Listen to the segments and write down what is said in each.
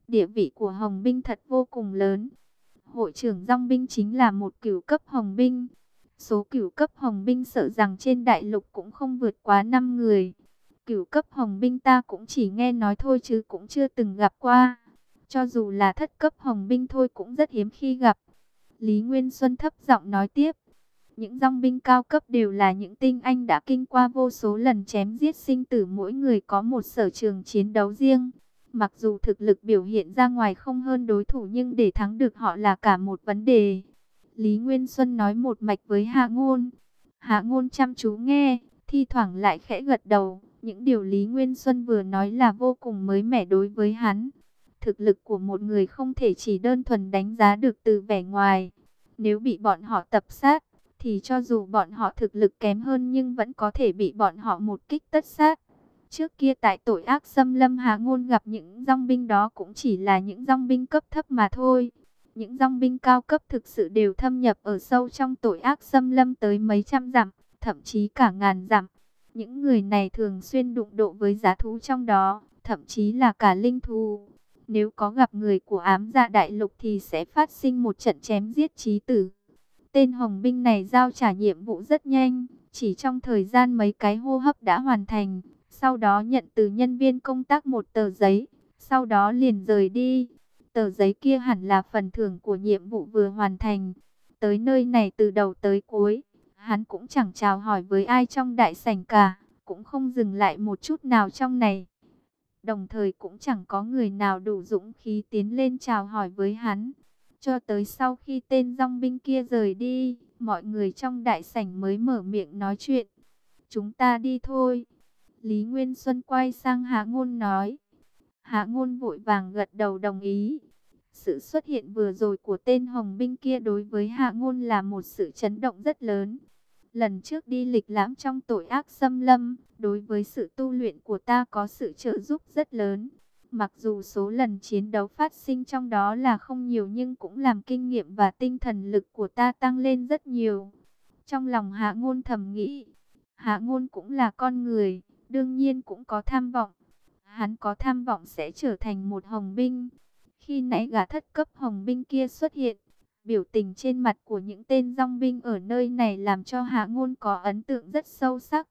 Địa vị của Hồng binh thật vô cùng lớn. Hội trưởng Dong binh chính là một cửu cấp Hồng binh. Số cửu cấp Hồng binh sợ rằng trên đại lục cũng không vượt quá 5 người. Cửu cấp Hồng binh ta cũng chỉ nghe nói thôi chứ cũng chưa từng gặp qua. Cho dù là thất cấp Hồng binh thôi cũng rất hiếm khi gặp. Lý Nguyên Xuân thấp giọng nói tiếp. Những dòng binh cao cấp đều là những tinh anh đã kinh qua vô số lần chém giết sinh tử, mỗi người có một sở trường chiến đấu riêng. Mặc dù thực lực biểu hiện ra ngoài không hơn đối thủ nhưng để thắng được họ là cả một vấn đề. Lý Nguyên Xuân nói một mạch với Hạ Ngôn. Hạ Ngôn chăm chú nghe, thi thoảng lại khẽ gật đầu. Những điều Lý Nguyên Xuân vừa nói là vô cùng mới mẻ đối với hắn. Thực lực của một người không thể chỉ đơn thuần đánh giá được từ vẻ ngoài. Nếu bị bọn họ tập sát, thì cho dù bọn họ thực lực kém hơn nhưng vẫn có thể bị bọn họ một kích tất sát. Trước kia tại tội ác xâm lâm, Hạ Ngôn gặp những dòng binh đó cũng chỉ là những dòng binh cấp thấp mà thôi. Những dòng binh cao cấp thực sự đều thâm nhập ở sâu trong tội ác xâm lâm tới mấy trăm dặm, thậm chí cả ngàn dặm. Những người này thường xuyên đụng độ với dã thú trong đó, thậm chí là cả linh thú. Nếu có gặp người của ám dạ đại lục thì sẽ phát sinh một trận chém giết chí tử. Tên Hồng binh này giao trả nhiệm vụ rất nhanh, chỉ trong thời gian mấy cái hô hấp đã hoàn thành. Sau đó nhận từ nhân viên công tác một tờ giấy, sau đó liền rời đi. Tờ giấy kia hẳn là phần thưởng của nhiệm vụ vừa hoàn thành. Tới nơi này từ đầu tới cuối, hắn cũng chẳng chào hỏi với ai trong đại sảnh cả, cũng không dừng lại một chút nào trong này. Đồng thời cũng chẳng có người nào đủ dũng khí tiến lên chào hỏi với hắn. Cho tới sau khi tên dòng binh kia rời đi, mọi người trong đại sảnh mới mở miệng nói chuyện. Chúng ta đi thôi. Lý Nguyên Xuân quay sang Hạ Ngôn nói. Hạ Ngôn vội vàng gật đầu đồng ý. Sự xuất hiện vừa rồi của tên Hồng binh kia đối với Hạ Ngôn là một sự chấn động rất lớn. Lần trước đi lịch lãm trong tội ác xâm lâm, đối với sự tu luyện của ta có sự trợ giúp rất lớn. Mặc dù số lần chiến đấu phát sinh trong đó là không nhiều nhưng cũng làm kinh nghiệm và tinh thần lực của ta tăng lên rất nhiều. Trong lòng Hạ Ngôn thầm nghĩ, Hạ Ngôn cũng là con người, đương nhiên cũng có tham vọng. Hắn có tham vọng sẽ trở thành một Hồng binh. Khi nãy gã thất cấp Hồng binh kia xuất hiện, biểu tình trên mặt của những tên dòng binh ở nơi này làm cho Hạ Ngôn có ấn tượng rất sâu sắc.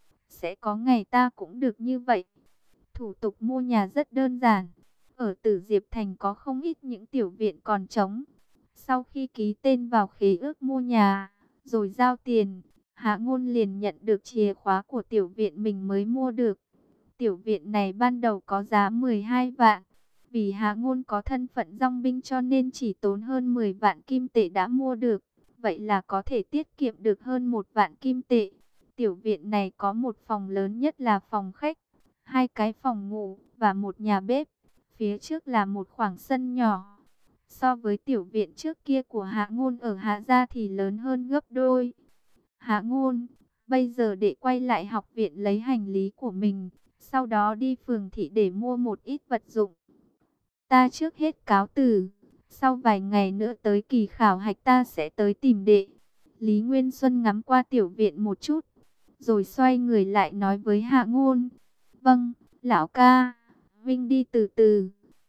Sẽ có ngày ta cũng được như vậy. Thủ tục mua nhà rất đơn giản. Ở Tử Diệp Thành có không ít những tiểu viện còn trống. Sau khi ký tên vào khế ước mua nhà, rồi giao tiền, Hạ Ngôn liền nhận được chìa khóa của tiểu viện mình mới mua được. Tiểu viện này ban đầu có giá 12 vạn. Vì Hạ Ngôn có thân phận dòng binh cho nên chỉ tốn hơn 10 vạn kim tệ đã mua được. Vậy là có thể tiết kiệm được hơn 1 vạn kim tệ. Tiểu viện này có một phòng lớn nhất là phòng khách, 2 cái phòng ngủ và một nhà bếp. Phía trước là một khoảng sân nhỏ. So với tiểu viện trước kia của Hạ Ngôn ở Hạ Gia thì lớn hơn gấp đôi. Hạ Ngôn, bây giờ để quay lại học viện lấy hành lý của mình, sau đó đi phường thị để mua một ít vật dụng. Ta trước hết cáo từ, sau vài ngày nữa tới kỳ khảo hạch ta sẽ tới tìm đệ. Lý Nguyên Xuân ngắm qua tiểu viện một chút, rồi xoay người lại nói với Hạ Ngôn. Vâng, lão ca, Vinh đi từ từ.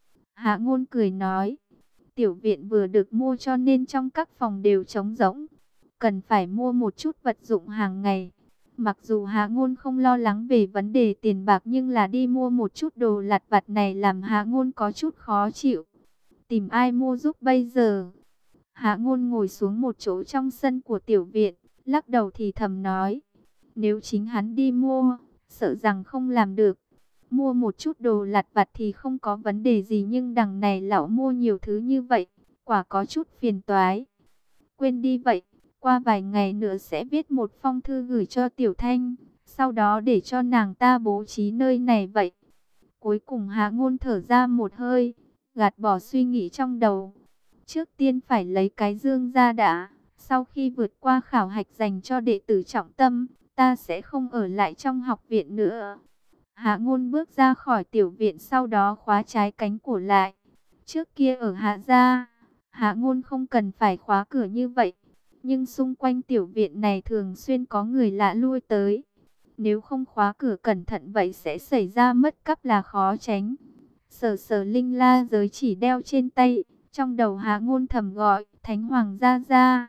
Hạ Ngôn cười nói, tiểu viện vừa được mua cho nên trong các phòng đều trống rỗng. Cần phải mua một chút vật dụng hàng ngày. Mặc dù Hạ Ngôn không lo lắng về vấn đề tiền bạc nhưng là đi mua một chút đồ lặt vặt này làm Hạ Ngôn có chút khó chịu. Tìm ai mua giúp bây giờ? Hạ Ngôn ngồi xuống một chỗ trong sân của tiểu viện, lắc đầu thì thầm nói. Nếu chính hắn đi mua, sợ rằng không làm được. Mua một chút đồ lặt vặt thì không có vấn đề gì nhưng đằng này lão mua nhiều thứ như vậy, quả có chút phiền toái. Quên đi vậy. Qua vài ngày nữa sẽ viết một phong thư gửi cho Tiểu Thanh, sau đó để cho nàng ta bố trí nơi này vậy. Cuối cùng Hạ Ngôn thở ra một hơi, gạt bỏ suy nghĩ trong đầu. Trước tiên phải lấy cái dương ra đã, sau khi vượt qua khảo hạch dành cho đệ tử trọng tâm, ta sẽ không ở lại trong học viện nữa. Hạ Ngôn bước ra khỏi tiểu viện sau đó khóa trái cánh cửa lại. Trước kia ở Hạ Gia, Hạ Ngôn không cần phải khóa cửa như vậy. Nhưng xung quanh tiểu viện này thường xuyên có người lạ lui tới. Nếu không khóa cửa cẩn thận vậy sẽ xảy ra mất cắp là khó tránh. sờ sờ linh la giới chỉ đeo trên tay, trong đầu Hạ Ngôn thầm gọi, Thánh Hoàng gia gia.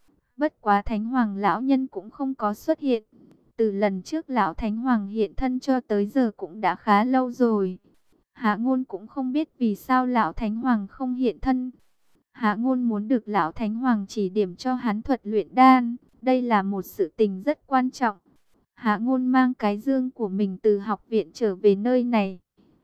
Bất quá Thánh Hoàng lão nhân cũng không có xuất hiện. Từ lần trước lão Thánh Hoàng hiện thân cho tới giờ cũng đã khá lâu rồi. Hạ Ngôn cũng không biết vì sao lão Thánh Hoàng không hiện thân. Hạ Ngôn muốn được lão Thánh Hoàng chỉ điểm cho hắn thuật luyện đan, đây là một sự tình rất quan trọng. Hạ Ngôn mang cái dương của mình từ học viện trở về nơi này.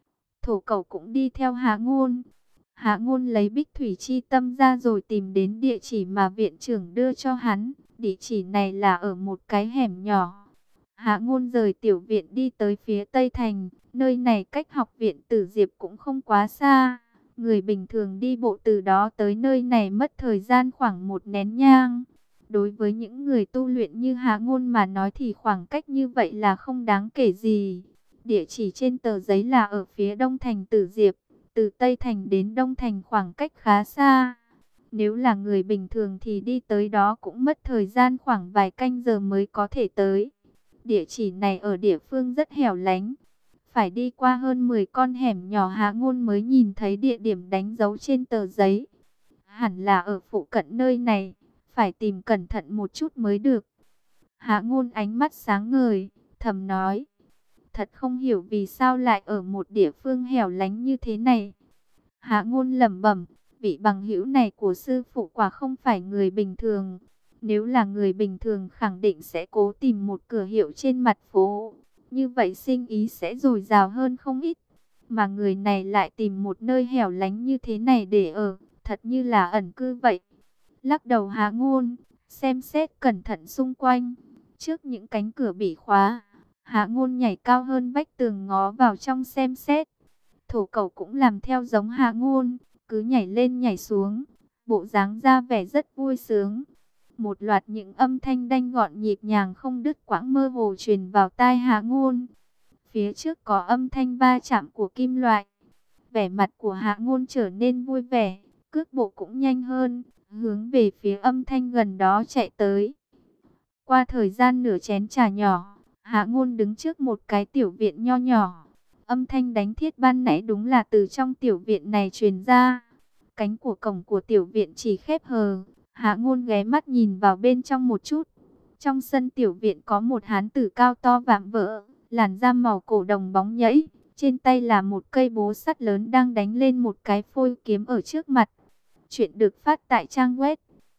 Thổ Cẩu cũng đi theo Hạ Ngôn. Hạ Ngôn lấy Bích Thủy Chi Tâm ra rồi tìm đến địa chỉ mà viện trưởng đưa cho hắn. Địa chỉ này là ở một cái hẻm nhỏ. Hạ Ngôn rời tiểu viện đi tới phía Tây Thành. Nơi này cách học viện Tử Diệp cũng không quá xa. Người bình thường đi bộ từ đó tới nơi này mất thời gian khoảng 1 nén nhang. Đối với những người tu luyện như Hạ Ngôn mà nói thì khoảng cách như vậy là không đáng kể gì. Địa chỉ trên tờ giấy là ở phía đông thành Tử Diệp. Từ Tây Thành đến Đông Thành khoảng cách khá xa. Nếu là người bình thường thì đi tới đó cũng mất thời gian khoảng vài canh giờ mới có thể tới. Địa chỉ này ở địa phương rất hẻo lánh. Phải đi qua hơn 10 con hẻm nhỏ Hạ Ngôn mới nhìn thấy địa điểm đánh dấu trên tờ giấy. Hẳn là ở phụ cận nơi này, phải tìm cẩn thận một chút mới được. Hạ Ngôn ánh mắt sáng ngời, thầm nói. Thật không hiểu vì sao lại ở một địa phương hẻo lánh như thế này. Hạ Ngôn lẩm bẩm, vị bằng hữu này của sư phụ quả không phải người bình thường. Nếu là người bình thường khẳng định sẽ cố tìm một cửa hiệu trên mặt phố. Như vậy sinh ý sẽ dồi dào hơn không ít. Mà người này lại tìm một nơi hẻo lánh như thế này để ở, thật như là ẩn cư vậy. Lắc đầu Hạ Ngôn, xem xét cẩn thận xung quanh. Trước những cánh cửa bị khóa, Hạ Ngôn nhảy cao hơn vách tường ngó vào trong xem xét. Thổ Cẩu cũng làm theo giống Hạ Ngôn, cứ nhảy lên nhảy xuống, bộ dáng ra vẻ rất vui sướng. Một loạt những âm thanh đanh gọn nhịp nhàng không đứt quãng mơ hồ truyền vào tai Hạ Ngôn. Phía trước có âm thanh va chạm của kim loại. Vẻ mặt của Hạ Ngôn trở nên vui vẻ, cước bộ cũng nhanh hơn, hướng về phía âm thanh gần đó chạy tới. Qua thời gian nửa chén trà nhỏ, Hạ Ngôn đứng trước một cái tiểu viện nho nhỏ. Âm thanh đánh thiết ban nãy đúng là từ trong tiểu viện này truyền ra. Cánh của cổng của tiểu viện chỉ khép hờ. Hạ Ngôn ghé mắt nhìn vào bên trong một chút. Trong sân tiểu viện có một hán tử cao to vạm vỡ, làn da màu cổ đồng bóng nhẫy. Trên tay là một cây búa sắt lớn đang đánh lên một cái phôi kiếm ở trước mặt. Chuyện được phát tại trang web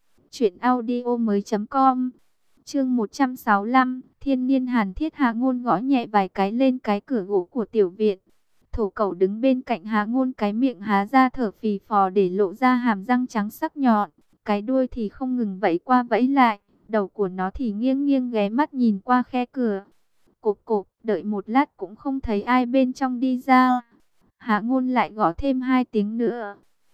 truyệnaudiomoi.com. Chương 165, Thiên Niên Hàn Thiết. Hạ Ngôn gõ nhẹ vài cái lên cái cửa gỗ của tiểu viện. Thổ Cẩu đứng bên cạnh Hạ Ngôn, cái miệng há ra thở phì phò để lộ ra hàm răng trắng sắc nhọn, cái đuôi thì không ngừng vẫy qua vẫy lại, đầu của nó thì nghiêng nghiêng ghé mắt nhìn qua khe cửa. Cộp cộp, đợi một lát cũng không thấy ai bên trong đi ra. Hạ Ngôn lại gõ thêm 2 tiếng nữa.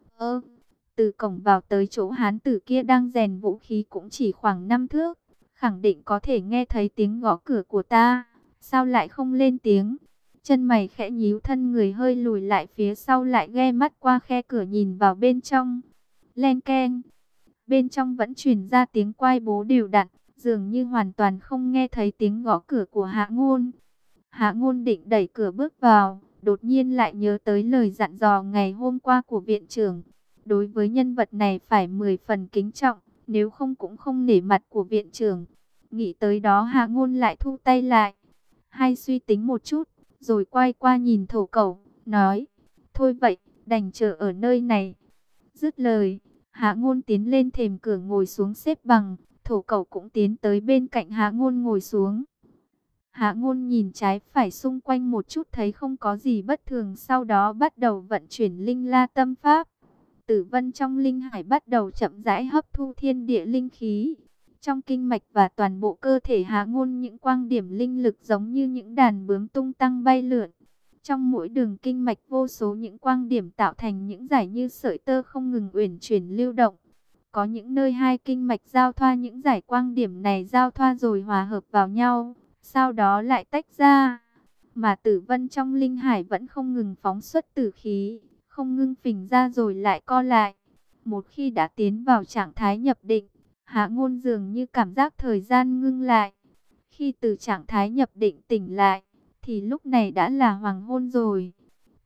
Từ cổng vào tới chỗ hán tử kia đang rèn vũ khí cũng chỉ khoảng 5 thước. Khẳng định có thể nghe thấy tiếng gõ cửa của ta. Sao lại không lên tiếng? Chân mày khẽ nhíu, thân người hơi lùi lại phía sau, lại ghe mắt qua khe cửa nhìn vào bên trong. Len keng. Bên trong vẫn truyền ra tiếng quai bố đều đặn, dường như hoàn toàn không nghe thấy tiếng gõ cửa của Hạ Ngôn. Hạ Ngôn định đẩy cửa bước vào, đột nhiên lại nhớ tới lời dặn dò ngày hôm qua của viện trưởng. Đối với nhân vật này phải 10 phần kính trọng, nếu không cũng không nể mặt của viện trưởng. Nghĩ tới đó Hạ Ngôn lại thu tay lại. Hay suy tính một chút, rồi quay qua nhìn Thổ Cẩu, nói, thôi vậy, đành chờ ở nơi này. Dứt lời, Hạ Ngôn tiến lên thềm cửa ngồi xuống xếp bằng, Thổ Cẩu cũng tiến tới bên cạnh Hạ Ngôn ngồi xuống. Hạ Ngôn nhìn trái phải xung quanh một chút thấy không có gì bất thường, sau đó bắt đầu vận chuyển linh la tâm pháp. Tử vân trong linh hải bắt đầu chậm rãi hấp thu thiên địa linh khí. Trong kinh mạch và toàn bộ cơ thể Hạ Ngôn, những quang điểm linh lực giống như những đàn bướm tung tăng bay lượn. Trong mỗi đường kinh mạch vô số những quang điểm tạo thành những dải như sợi tơ không ngừng uyển chuyển lưu động. Có những nơi 2 kinh mạch giao thoa, những dải quang điểm này giao thoa rồi hòa hợp vào nhau, sau đó lại tách ra. Mà tử vân trong linh hải vẫn không ngừng phóng xuất tử khí, không ngưng phình ra rồi lại co lại. Một khi đã tiến vào trạng thái nhập định, Hạ Ngôn dường như cảm giác thời gian ngưng lại. Khi từ trạng thái nhập định tỉnh lại, thì lúc này đã là hoàng hôn rồi.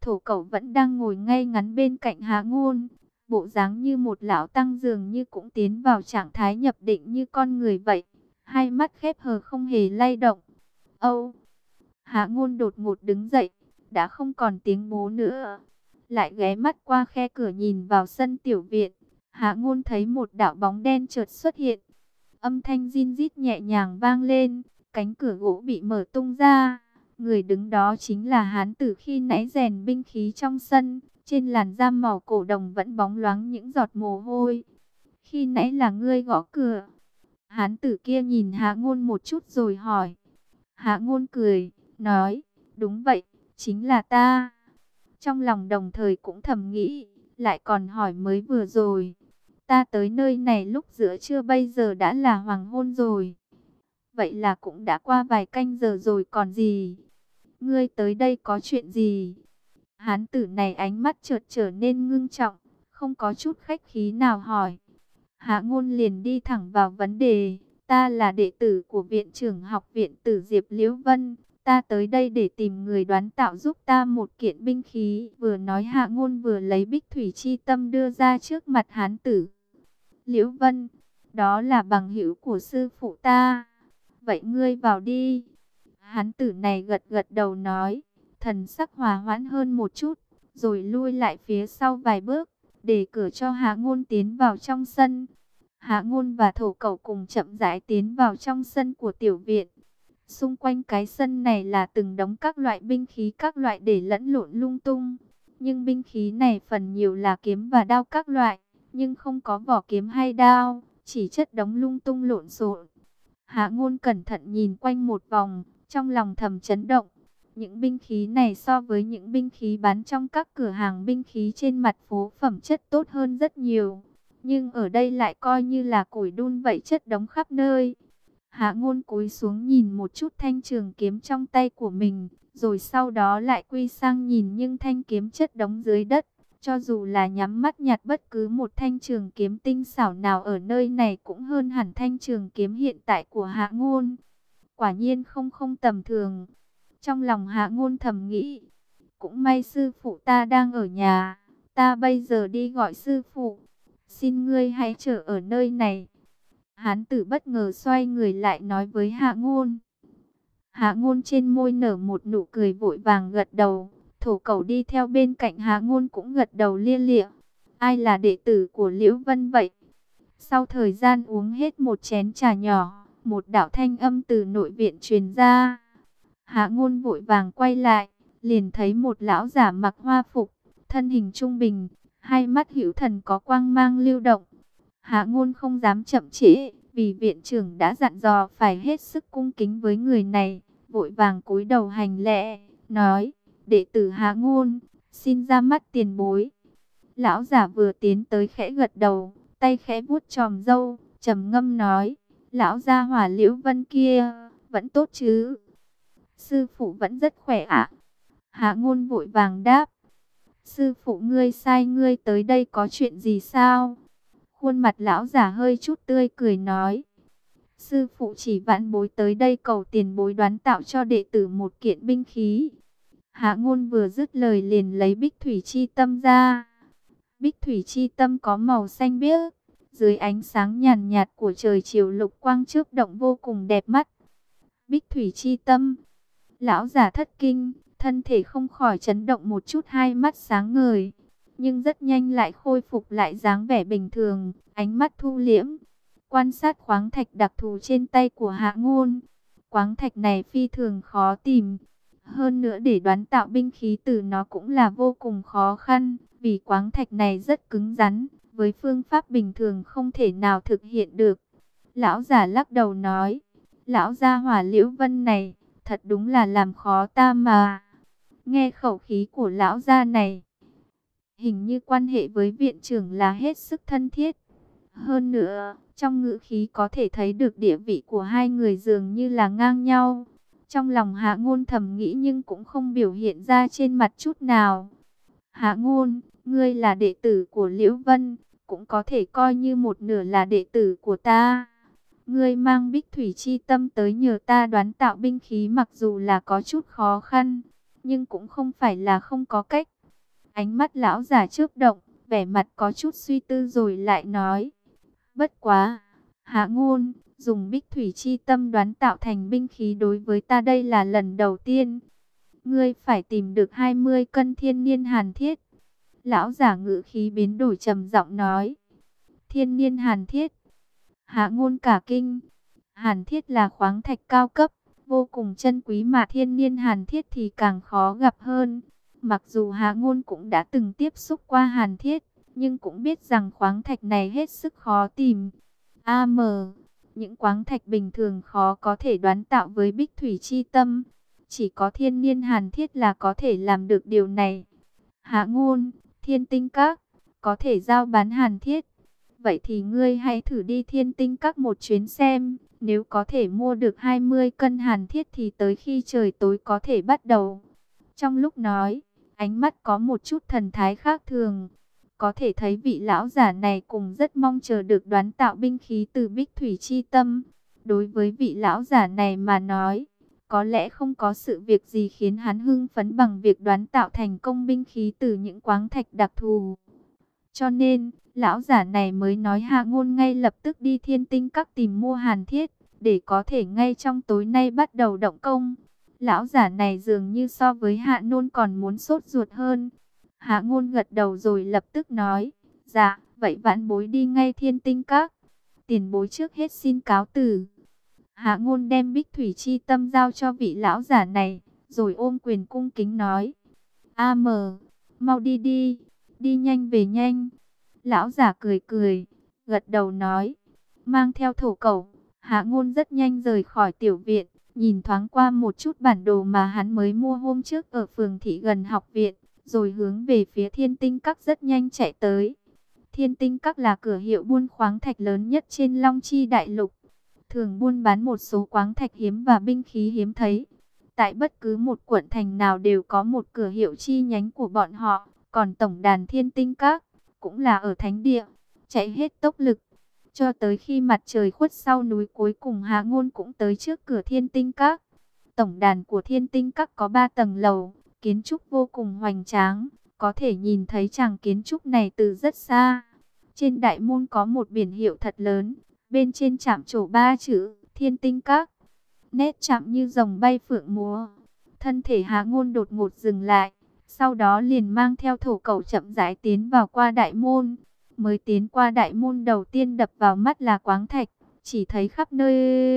Thổ Cẩu vẫn đang ngồi ngay ngắn bên cạnh Hạ Ngôn, bộ dáng như một lão tăng, dường như cũng tiến vào trạng thái nhập định như con người vậy, hai mắt khép hờ không hề lay động. Âu! Hạ Ngôn đột ngột đứng dậy, đã không còn tiếng bố nữa, lại ghé mắt qua khe cửa nhìn vào sân tiểu viện. Hạ Ngôn thấy một đạo bóng đen chợt xuất hiện, âm thanh rin rít nhẹ nhàng vang lên, cánh cửa gỗ bị mở tung ra. Người đứng đó chính là hán tử khi nãy rèn binh khí trong sân, trên làn da màu cổ đồng vẫn bóng loáng những giọt mồ hôi. Khi nãy là ngươi gõ cửa? Hán tử kia nhìn Hạ Ngôn một chút rồi hỏi. Hạ Ngôn cười, nói, đúng vậy, chính là ta. Trong lòng đồng thời cũng thầm nghĩ, lại còn hỏi mới vừa rồi. Ta tới nơi này lúc giữa trưa, bây giờ đã là hoàng hôn rồi. Vậy là cũng đã qua vài canh giờ rồi còn gì. Ngươi tới đây có chuyện gì? Hán tử này ánh mắt chợt trở nên ngưng trọng, không có chút khách khí nào hỏi. Hạ Ngôn liền đi thẳng vào vấn đề. Ta là đệ tử của viện trưởng học viện Tử Diệp Liễu Vân. Ta tới đây để tìm người đoán tạo giúp ta một kiện binh khí. Vừa nói Hạ Ngôn vừa lấy bích thủy chi tâm đưa ra trước mặt hán tử. Liễu Vân, đó là bằng hữu của sư phụ ta. Vậy ngươi vào đi. Hán tử này gật gật đầu nói, thần sắc hòa hoãn hơn một chút, rồi lui lại phía sau vài bước, để cửa cho Hạ Ngôn tiến vào trong sân. Hạ Ngôn và Thổ Cẩu cùng chậm rãi tiến vào trong sân của tiểu viện. Xung quanh cái sân này là từng đống các loại binh khí các loại để lẫn lộn lung tung. Nhưng binh khí này phần nhiều là kiếm và đao các loại, nhưng không có vỏ kiếm hay đao, chỉ chất đống lung tung lộn xộn. Hạ Ngôn cẩn thận nhìn quanh một vòng, trong lòng thầm chấn động. Những binh khí này so với những binh khí bán trong các cửa hàng binh khí trên mặt phố phẩm chất tốt hơn rất nhiều. Nhưng ở đây lại coi như là củi đun vậy, chất đống khắp nơi. Hạ Ngôn cúi xuống nhìn một chút thanh trường kiếm trong tay của mình, rồi sau đó lại quy sang nhìn những thanh kiếm chất đống dưới đất. Cho dù là nhắm mắt nhặt bất cứ một thanh trường kiếm tinh xảo nào ở nơi này cũng hơn hẳn thanh trường kiếm hiện tại của Hạ Ngôn. Quả nhiên không tầm thường. Trong lòng Hạ Ngôn thầm nghĩ, cũng may sư phụ ta đang ở nhà, ta bây giờ đi gọi sư phụ. Xin ngươi hãy chờ ở nơi này. Hán tử bất ngờ xoay người lại nói với Hạ Ngôn. Hạ Ngôn trên môi nở một nụ cười, vội vàng gật đầu. Thổ Cẩu đi theo bên cạnh Hạ Ngôn cũng gật đầu lia lịa. Ai là đệ tử của Liễu Vân vậy? Sau thời gian uống hết một chén trà nhỏ, một đạo thanh âm từ nội viện truyền ra. Hạ Ngôn vội vàng quay lại, liền thấy một lão giả mặc hoa phục, thân hình trung bình, hai mắt hữu thần có quang mang lưu động. Hạ Ngôn không dám chậm trễ, vì viện trưởng đã dặn dò phải hết sức cung kính với người này, vội vàng cúi đầu hành lễ, nói: đệ tử Hạ Ngôn, xin ra mắt tiền bối. Lão giả vừa tiến tới khẽ gật đầu, tay khẽ vuốt chòm râu, trầm ngâm nói: lão gia hỏa Liễu Vân kia, vẫn tốt chứ? Sư phụ vẫn rất khỏe ạ. Hạ Ngôn vội vàng đáp: sư phụ ngươi sai ngươi tới đây có chuyện gì sao? Khuôn mặt lão giả hơi chút tươi cười nói: sư phụ chỉ vãn bối tới đây cầu tiền bối đoán tạo cho đệ tử một kiện binh khí. Hạ Ngôn vừa dứt lời liền lấy bích thủy chi tâm ra. Bích thủy chi tâm có màu xanh biếc, dưới ánh sáng nhàn nhạt của trời chiều lục quang chớp động vô cùng đẹp mắt. Bích thủy chi tâm. Lão giả thất kinh, thân thể không khỏi chấn động một chút, hai mắt sáng ngời, nhưng rất nhanh lại khôi phục lại dáng vẻ bình thường, ánh mắt thu liễm, quan sát khoáng thạch đặc thù trên tay của Hạ Ngôn. Khoáng thạch này phi thường khó tìm, hơn nữa để đoán tạo binh khí từ nó cũng là vô cùng khó khăn, vì khoáng thạch này rất cứng rắn, với phương pháp bình thường không thể nào thực hiện được. Lão giả lắc đầu nói: lão gia hỏa Liễu Vân này, thật đúng là làm khó ta mà. Nghe khẩu khí của lão gia này, hình như quan hệ với viện trưởng là hết sức thân thiết. Hơn nữa, trong ngữ khí có thể thấy được địa vị của hai người dường như là ngang nhau. Trong lòng Hạ Ngôn thầm nghĩ nhưng cũng không biểu hiện ra trên mặt chút nào. Hạ Ngôn, ngươi là đệ tử của Liễu Vân, cũng có thể coi như một nửa là đệ tử của ta. Ngươi mang bích thủy chi tâm tới nhờ ta đoán tạo binh khí, mặc dù là có chút khó khăn, nhưng cũng không phải là không có cách. Ánh mắt lão giả chớp động, vẻ mặt có chút suy tư rồi lại nói. Bất quá, Hạ Ngôn, dùng bích thủy chi tâm đoán tạo thành binh khí đối với ta đây là lần đầu tiên. Ngươi phải tìm được 20 cân thiên niên hàn thiết. Lão giả ngữ khí biến đổi trầm giọng nói. Thiên niên hàn thiết. Hạ Ngôn cả kinh. Hàn thiết là khoáng thạch cao cấp, vô cùng chân quý mà thiên niên hàn thiết thì càng khó gặp hơn. Mặc dù Hạ Ngôn cũng đã từng tiếp xúc qua hàn thiết, nhưng cũng biết rằng khoáng thạch này hết sức khó tìm. Những khoáng thạch bình thường khó có thể đoán tạo với bích thủy chi tâm. Chỉ có thiên niên hàn thiết là có thể làm được điều này. Hạ Ngôn, Thiên Tinh Các, có thể giao bán hàn thiết. Vậy thì ngươi hãy thử đi Thiên Tinh Các một chuyến xem. Nếu có thể mua được 20 cân hàn thiết thì tới khi trời tối có thể bắt đầu. Trong lúc nói, ánh mắt có một chút thần thái khác thường. Có thể thấy vị lão giả này cũng rất mong chờ được đoán tạo binh khí từ bích thủy chi tâm. Đối với vị lão giả này mà nói, có lẽ không có sự việc gì khiến hắn hưng phấn bằng việc đoán tạo thành công binh khí từ những khoáng thạch đặc thù. Cho nên, lão giả này mới nói Hạ Ngôn ngay lập tức đi Thiên Tinh Các tìm mua hàn thiết, để có thể ngay trong tối nay bắt đầu động công. Lão giả này dường như so với Hạ Ngôn còn muốn sốt ruột hơn. Hạ Ngôn gật đầu rồi lập tức nói, dạ, vậy vãn bối đi ngay Thiên Tinh Các. Tiền bối trước hết xin cáo từ. Hạ Ngôn đem bích thủy chi tâm giao cho vị lão giả này, rồi ôm quyền cung kính nói, mau đi đi, đi nhanh về nhanh. Lão giả cười cười, gật đầu nói, mang theo thổ cẩu. Hạ Ngôn rất nhanh rời khỏi tiểu viện, nhìn thoáng qua một chút bản đồ mà hắn mới mua hôm trước ở phường thị gần học viện, rồi hướng về phía Thiên Tinh Các rất nhanh chạy tới. Thiên Tinh Các là cửa hiệu buôn khoáng thạch lớn nhất trên Long Chi Đại Lục, thường buôn bán một số khoáng thạch hiếm và binh khí hiếm thấy. Tại bất cứ một quận thành nào đều có một cửa hiệu chi nhánh của bọn họ, còn tổng đàn Thiên Tinh Các cũng là ở thánh địa, chạy hết tốc lực. Cho tới khi mặt trời khuất sau núi cuối cùng Hạ Ngôn cũng tới trước cửa Thiên Tinh Các. Tổng đàn của Thiên Tinh Các có 3 tầng lầu, kiến trúc vô cùng hoành tráng, có thể nhìn thấy tràng kiến trúc này từ rất xa. Trên đại môn có một biển hiệu thật lớn, bên trên chạm trổ 3 chữ Thiên Tinh Các. Nét chạm như rồng bay phượng múa. Thân thể Hạ Ngôn đột ngột dừng lại, sau đó liền mang theo thổ cẩu chậm rãi tiến vào qua đại môn. Mới tiến qua đại môn đầu tiên đập vào mắt là khoáng thạch, chỉ thấy khắp nơi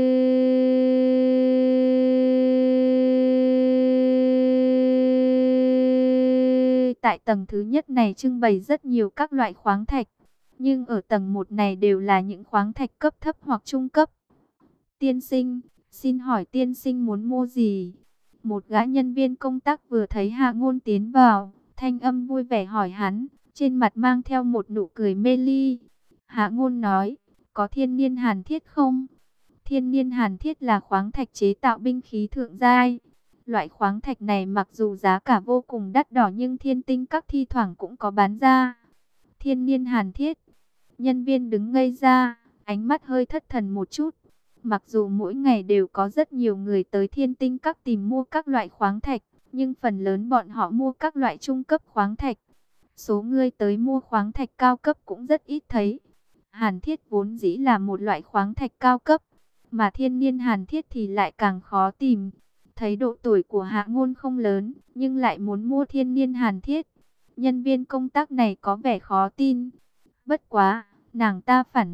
tại tầng thứ nhất này trưng bày rất nhiều các loại khoáng thạch, nhưng ở tầng 1 này đều là những khoáng thạch cấp thấp hoặc trung cấp. Tiên sinh, xin hỏi tiên sinh muốn mua gì? Một gã nhân viên công tác vừa thấy Hạ Ngôn tiến vào, thanh âm vui vẻ hỏi hắn, trên mặt mang theo một nụ cười mê ly. Hạ Ngôn nói, có thiên niên hàn thiết không? Thiên niên hàn thiết là khoáng thạch chế tạo binh khí thượng giai. Loại khoáng thạch này mặc dù giá cả vô cùng đắt đỏ nhưng Thiên Tinh Các thi thoảng cũng có bán ra. Thiên niên hàn thiết. Nhân viên đứng ngây ra, ánh mắt hơi thất thần một chút. Mặc dù mỗi ngày đều có rất nhiều người tới Thiên Tinh Các tìm mua các loại khoáng thạch, nhưng phần lớn bọn họ mua các loại trung cấp khoáng thạch. Số người tới mua khoáng thạch cao cấp cũng rất ít thấy. Hàn thiết vốn dĩ là một loại khoáng thạch cao cấp, mà thiên niên hàn thiết thì lại càng khó tìm. Thấy độ tuổi của Hạ Ngôn không lớn, nhưng lại muốn mua thiên niên hàn thiết. Nhân viên công tác này có vẻ khó tin. Bất quá, nàng ta phản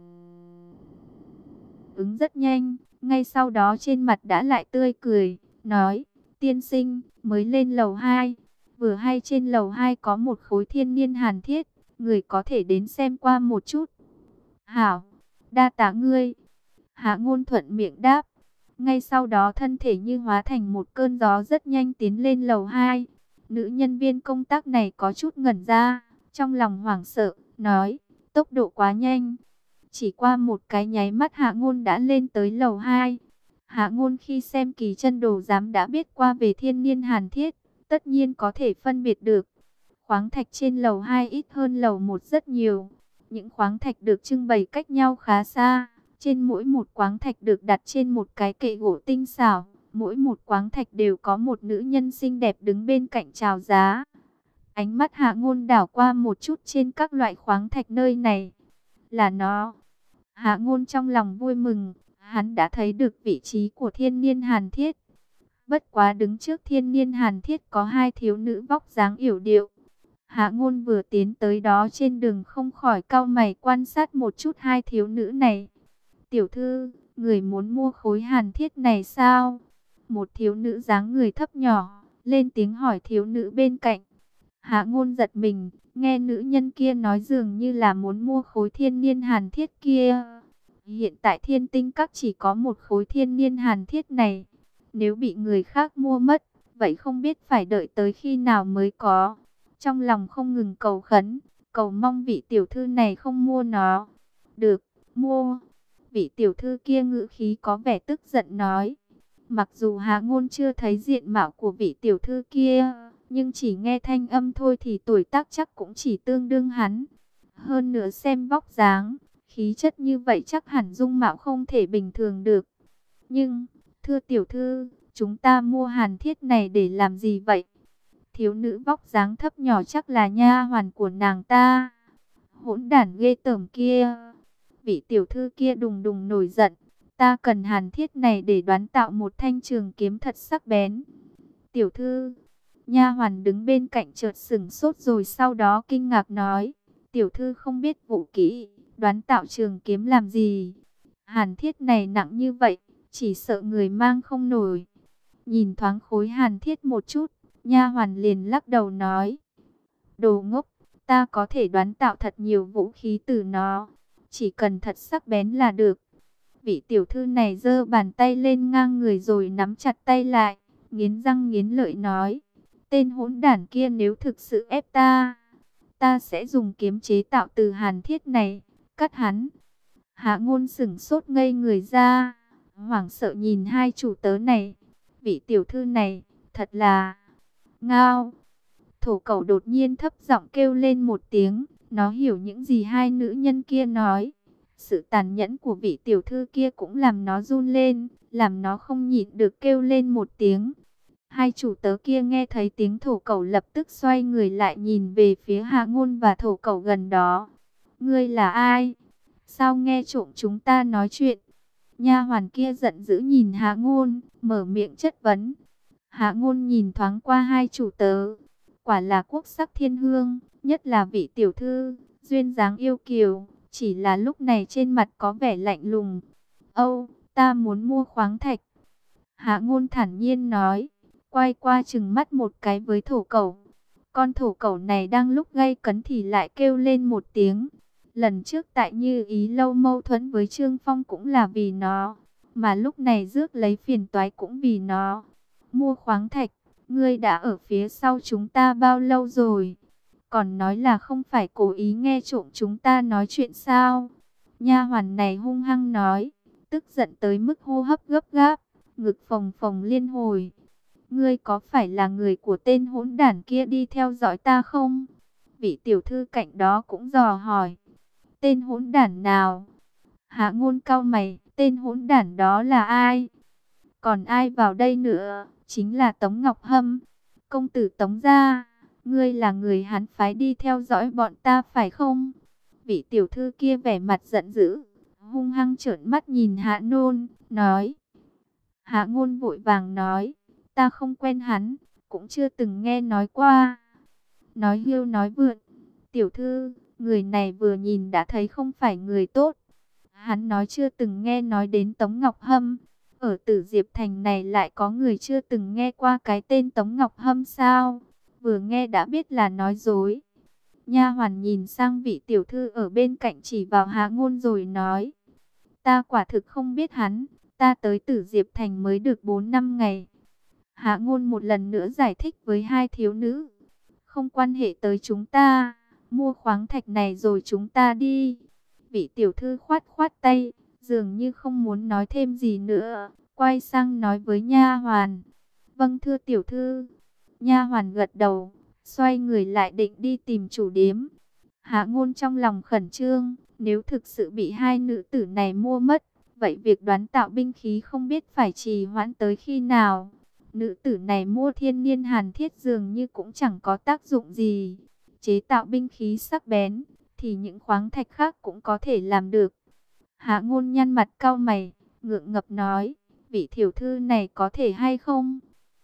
ứng rất nhanh, ngay sau đó trên mặt đã lại tươi cười, nói, tiên sinh, mới lên lầu 2. Vừa hay trên lầu 2 có một khối thiên niên hàn thiết, người có thể đến xem qua một chút. Hảo, đa tạ ngươi. Hạ Ngôn thuận miệng đáp. Ngay sau đó thân thể như hóa thành một cơn gió rất nhanh tiến lên lầu 2. Nữ nhân viên công tác này có chút ngẩn ra, trong lòng hoảng sợ, nói, tốc độ quá nhanh. Chỉ qua một cái nháy mắt Hạ Ngôn đã lên tới lầu 2. Hạ Ngôn khi xem kỳ chân đồ giám đã biết qua về thiên niên hàn thiết, tất nhiên có thể phân biệt được. Khoáng thạch trên lầu 2 ít hơn lầu 1 rất nhiều. Những khoáng thạch được trưng bày cách nhau khá xa. Trên mỗi một khoáng thạch được đặt trên một cái kệ gỗ tinh xảo. Mỗi một khoáng thạch đều có một nữ nhân xinh đẹp đứng bên cạnh chào giá. Ánh mắt Hạ Ngôn đảo qua một chút trên các loại khoáng thạch nơi này. Là nó. Hạ Ngôn trong lòng vui mừng, hắn đã thấy được vị trí của Thiên Niên Hàn Thiết. Bất quá đứng trước Thiên Niên Hàn Thiết có hai thiếu nữ vóc dáng yểu điệu. Hạ Ngôn vừa tiến tới đó trên đường không khỏi cau mày quan sát một chút hai thiếu nữ này. Tiểu thư, người muốn mua khối hàn thiết này sao? Một thiếu nữ dáng người thấp nhỏ, lên tiếng hỏi thiếu nữ bên cạnh. Hạ Ngôn giật mình, nghe nữ nhân kia nói dường như là muốn mua khối thiên niên hàn thiết kia. Hiện tại Thiên Tinh Các chỉ có một khối thiên niên hàn thiết này. Nếu bị người khác mua mất, vậy không biết phải đợi tới khi nào mới có. Trong lòng không ngừng cầu khấn, cầu mong vị tiểu thư này không mua nó. Được, mua. Vị tiểu thư kia ngữ khí có vẻ tức giận nói. Mặc dù Hạ Ngôn chưa thấy diện mạo của vị tiểu thư kia, nhưng chỉ nghe thanh âm thôi thì tuổi tác chắc cũng chỉ tương đương hắn. Hơn nữa xem vóc dáng, khí chất như vậy chắc hẳn dung mạo không thể bình thường được. Nhưng, thưa tiểu thư, chúng ta mua hàn thiết này để làm gì vậy? Thiếu nữ vóc dáng thấp nhỏ chắc là nha hoàn của nàng ta. Hỗn đản ghê tởm kia. Vị tiểu thư kia đùng đùng nổi giận. Ta cần hàn thiết này để đoán tạo một thanh trường kiếm thật sắc bén. Tiểu thư, nha hoàn đứng bên cạnh chợt sững sốt rồi sau đó kinh ngạc nói. Tiểu thư không biết vũ kỹ, đoán tạo trường kiếm làm gì? Hàn thiết này nặng như vậy, chỉ sợ người mang không nổi. Nhìn thoáng khối hàn thiết một chút, nha hoàn liền lắc đầu nói. Đồ ngốc, ta có thể đoán tạo thật nhiều vũ khí từ nó. Chỉ cần thật sắc bén là được. Vị tiểu thư này giơ bàn tay lên ngang người rồi nắm chặt tay lại, nghiến răng nghiến lợi nói. Tên hỗn đản kia nếu thực sự ép ta, ta sẽ dùng kiếm chế tạo từ hàn thiết này, cắt hắn. Hạ Ngôn sững sốt ngây người ra, hoảng sợ nhìn hai chủ tớ này. Vị tiểu thư này, thật là... Ngao! Thổ Cẩu đột nhiên thấp giọng kêu lên một tiếng, nó hiểu những gì hai nữ nhân kia nói. Sự tàn nhẫn của vị tiểu thư kia cũng làm nó run lên, làm nó không nhịn được kêu lên một tiếng. Hai chủ tớ kia nghe thấy tiếng Thổ Cẩu lập tức xoay người lại nhìn về phía Hạ Ngôn và Thổ Cẩu gần đó. Ngươi là ai? Sao nghe trộm chúng ta nói chuyện? Nha hoàn kia giận dữ nhìn Hạ Ngôn, mở miệng chất vấn. Hạ Ngôn nhìn thoáng qua hai chủ tớ. Quả là quốc sắc thiên hương, nhất là vị tiểu thư, duyên dáng yêu kiều. Chỉ là lúc này trên mặt có vẻ lạnh lùng. Âu, ta muốn mua khoáng thạch. Hạ Ngôn thản nhiên nói, quay qua chừng mắt một cái với Thổ Cẩu. Con Thổ Cẩu này đang lúc gay cấn thì lại kêu lên một tiếng. Lần trước tại Như Ý Lâu mâu thuẫn với Trương Phong cũng là vì nó. Mà lúc này rước lấy phiền toái cũng vì nó. Mua khoáng thạch, ngươi đã ở phía sau chúng ta bao lâu rồi? Còn nói là không phải cố ý nghe trộm chúng ta nói chuyện sao? Nha hoàn này hung hăng nói, tức giận tới mức hô hấp gấp gáp, ngực phồng phồng liên hồi. Ngươi có phải là người của tên hỗn đản kia đi theo dõi ta không? Vị tiểu thư cạnh đó cũng dò hỏi. Tên hỗn đản nào? Hạ Ngôn cau mày, tên hỗn đản đó là ai? Còn ai vào đây nữa? Chính là Tống Ngọc Hâm. Công tử Tống gia, ngươi là người hắn phái đi theo dõi bọn ta phải không? Vị tiểu thư kia vẻ mặt giận dữ, hung hăng trợn mắt nhìn Hạ Ngôn, nói. Hạ Ngôn vội vàng nói, ta không quen hắn, cũng chưa từng nghe nói qua. Nói hưu nói vượn, tiểu thư, người này vừa nhìn đã thấy không phải người tốt. Hắn nói chưa từng nghe nói đến Tống Ngọc Hâm. Ở Tử Diệp Thành này lại có người chưa từng nghe qua cái tên Tống Ngọc Hâm sao? Vừa nghe đã biết là nói dối. Nha hoàn nhìn sang vị tiểu thư ở bên cạnh chỉ vào Hạ Ngôn rồi nói. Ta quả thực không biết hắn, ta tới Tử Diệp Thành mới được 4 năm ngày. Hạ Ngôn một lần nữa giải thích với hai thiếu nữ. Không quan hệ tới chúng ta, mua khoáng thạch này rồi chúng ta đi. Vị tiểu thư khoát khoát tay, dường như không muốn nói thêm gì nữa, quay sang nói với nha hoàn. Vâng thưa tiểu thư. Nha hoàn gật đầu, xoay người lại định đi tìm chủ điếm. Hạ Ngôn trong lòng khẩn trương, nếu thực sự bị hai nữ tử này mua mất, vậy việc đoán tạo binh khí không biết phải trì hoãn tới khi nào. Nữ tử này mua thiên niên hàn thiết dường như cũng chẳng có tác dụng gì. Chế tạo binh khí sắc bén, thì những khoáng thạch khác cũng có thể làm được. Hạ Ngôn nhăn mặt cau mày, ngượng ngập nói, vị tiểu thư này có thể hay không?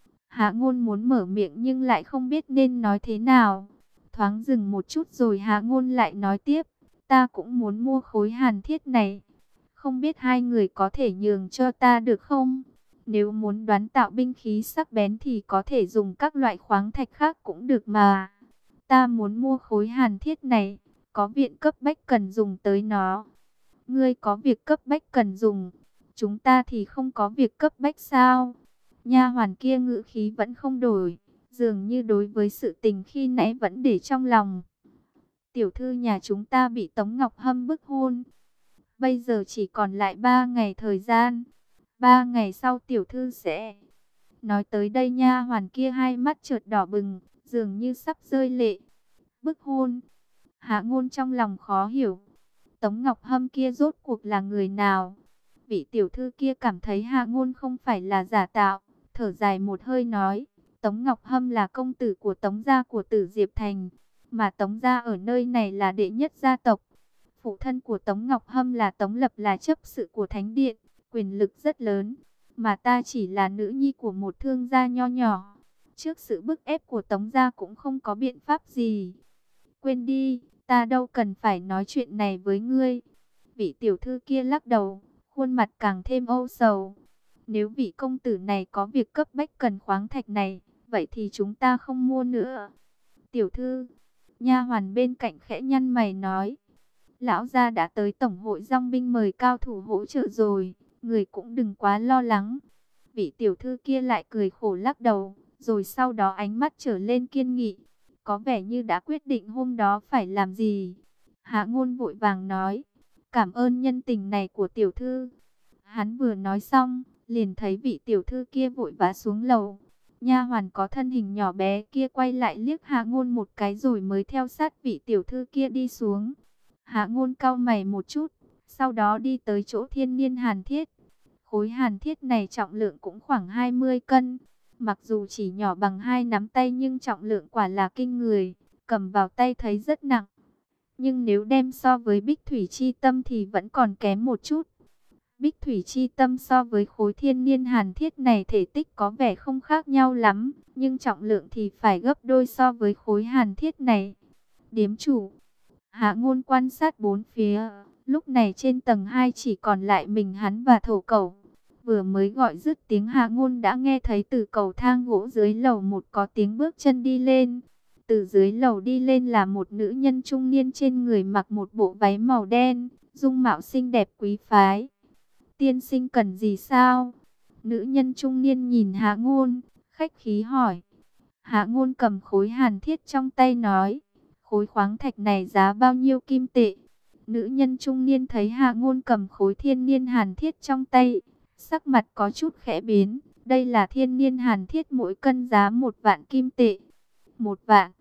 Hạ Ngôn muốn mở miệng nhưng lại không biết nên nói thế nào. Thoáng dừng một chút rồi Hạ Ngôn lại nói tiếp, ta cũng muốn mua khối hàn thiết này. Không biết hai người có thể nhường cho ta được không? Nếu muốn đoán tạo binh khí sắc bén thì có thể dùng các loại khoáng thạch khác cũng được mà. Ta muốn mua khối hàn thiết này, có viện cấp bách cần dùng tới nó. Ngươi có việc cấp bách cần dùng, chúng ta thì không có việc cấp bách sao? Nha hoàn kia ngữ khí vẫn không đổi, dường như đối với sự tình khi nãy vẫn để trong lòng. Tiểu thư nhà chúng ta bị Tống Ngọc Hâm bức hôn. Bây giờ chỉ còn lại 3 ngày thời gian. 3 ngày sau tiểu thư sẽ... Nói tới đây nha hoàn kia hai mắt chợt đỏ bừng, dường như sắp rơi lệ. Bức hôn. Hạ Ngôn trong lòng khó hiểu. Tống Ngọc Hâm kia rốt cuộc là người nào? Vị tiểu thư kia cảm thấy Hạ Ngôn không phải là giả tạo, thở dài một hơi nói, Tống Ngọc Hâm là công tử của Tống gia của Tử Diệp Thành, mà Tống gia ở nơi này là đệ nhất gia tộc. Phụ thân của Tống Ngọc Hâm là Tống Lập, là chấp sự của Thánh Điện, quyền lực rất lớn, mà ta chỉ là nữ nhi của một thương gia nho nhỏ. Trước sự bức ép của Tống gia cũng không có biện pháp gì. Quên đi, ta đâu cần phải nói chuyện này với ngươi. Vị tiểu thư kia lắc đầu, khuôn mặt càng thêm âu sầu. Nếu vị công tử này có việc cấp bách cần khoáng thạch này, vậy thì chúng ta không mua nữa. Tiểu thư, nha hoàn bên cạnh khẽ nhăn mày nói, lão gia đã tới tổng hội dòng binh mời cao thủ hỗ trợ rồi, người cũng đừng quá lo lắng. Vị tiểu thư kia lại cười khổ lắc đầu, rồi sau đó ánh mắt trở lên kiên nghị, có vẻ như đã quyết định hôm đó phải làm gì. Hạ Ngôn vội vàng nói, cảm ơn nhân tình này của tiểu thư. Hắn vừa nói xong, liền thấy vị tiểu thư kia vội vã xuống lầu. Nha hoàn có thân hình nhỏ bé kia quay lại liếc Hạ Ngôn một cái rồi mới theo sát vị tiểu thư kia đi xuống. Hạ Ngôn cau mày một chút, sau đó đi tới chỗ thiên niên hàn thiết. Khối hàn thiết này trọng lượng cũng khoảng 20 cân. Mặc dù chỉ nhỏ bằng 2 nắm tay nhưng trọng lượng quả là kinh người, cầm vào tay thấy rất nặng. Nhưng nếu đem so với Bích Thủy Chi Tâm thì vẫn còn kém một chút. Bích Thủy Chi Tâm so với khối thiên niên hàn thiết này thể tích có vẻ không khác nhau lắm, nhưng trọng lượng thì phải gấp đôi so với khối hàn thiết này. Điếm chủ, Hạ Ngôn quan sát bốn phía, lúc này trên tầng 2 chỉ còn lại mình hắn và thổ cẩu. Vừa mới gọi dứt tiếng Hạ Ngôn đã nghe thấy từ cầu thang gỗ dưới lầu một có tiếng bước chân đi lên. Từ dưới lầu đi lên là một nữ nhân trung niên trên người mặc một bộ váy màu đen, dung mạo xinh đẹp quý phái. Tiên sinh cần gì sao? Nữ nhân trung niên nhìn Hạ Ngôn, khách khí hỏi. Hạ Ngôn cầm khối hàn thiết trong tay nói, khối khoáng thạch này giá bao nhiêu kim tệ? Nữ nhân trung niên thấy Hạ Ngôn cầm khối thiên niên hàn thiết trong tay, sắc mặt có chút khẽ biến. Đây là thiên niên hàn thiết, mỗi cân giá 1 vạn kim tệ. 1 vạn.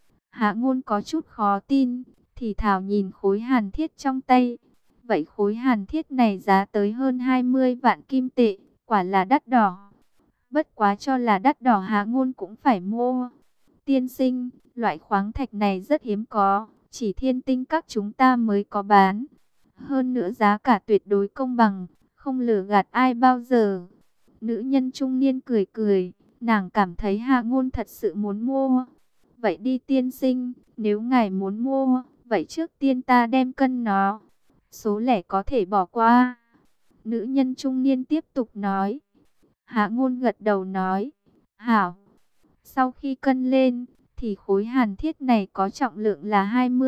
Hạ Ngôn có chút khó tin, thì thào nhìn khối hàn thiết trong tay. Vậy khối hàn thiết này giá tới hơn 20 vạn kim tệ, quả là đắt đỏ. Bất quá cho là đắt đỏ Hạ Ngôn cũng phải mua. Tiên sinh, loại khoáng thạch này rất hiếm có, chỉ Thiên Tinh các chúng ta mới có bán. Hơn nữa giá cả tuyệt đối công bằng, không lừa gạt ai bao giờ. Nữ nhân trung niên cười cười, nàng cảm thấy Hạ Ngôn thật sự muốn mua. Vậy đi tiên sinh, nếu ngài muốn mua, vậy trước tiên ta đem cân nó. Số lẻ có thể bỏ qua. Nữ nhân trung niên tiếp tục nói. Hạ Ngôn gật đầu nói, hảo. Sau khi cân lên, thì khối hàn thiết này có trọng lượng là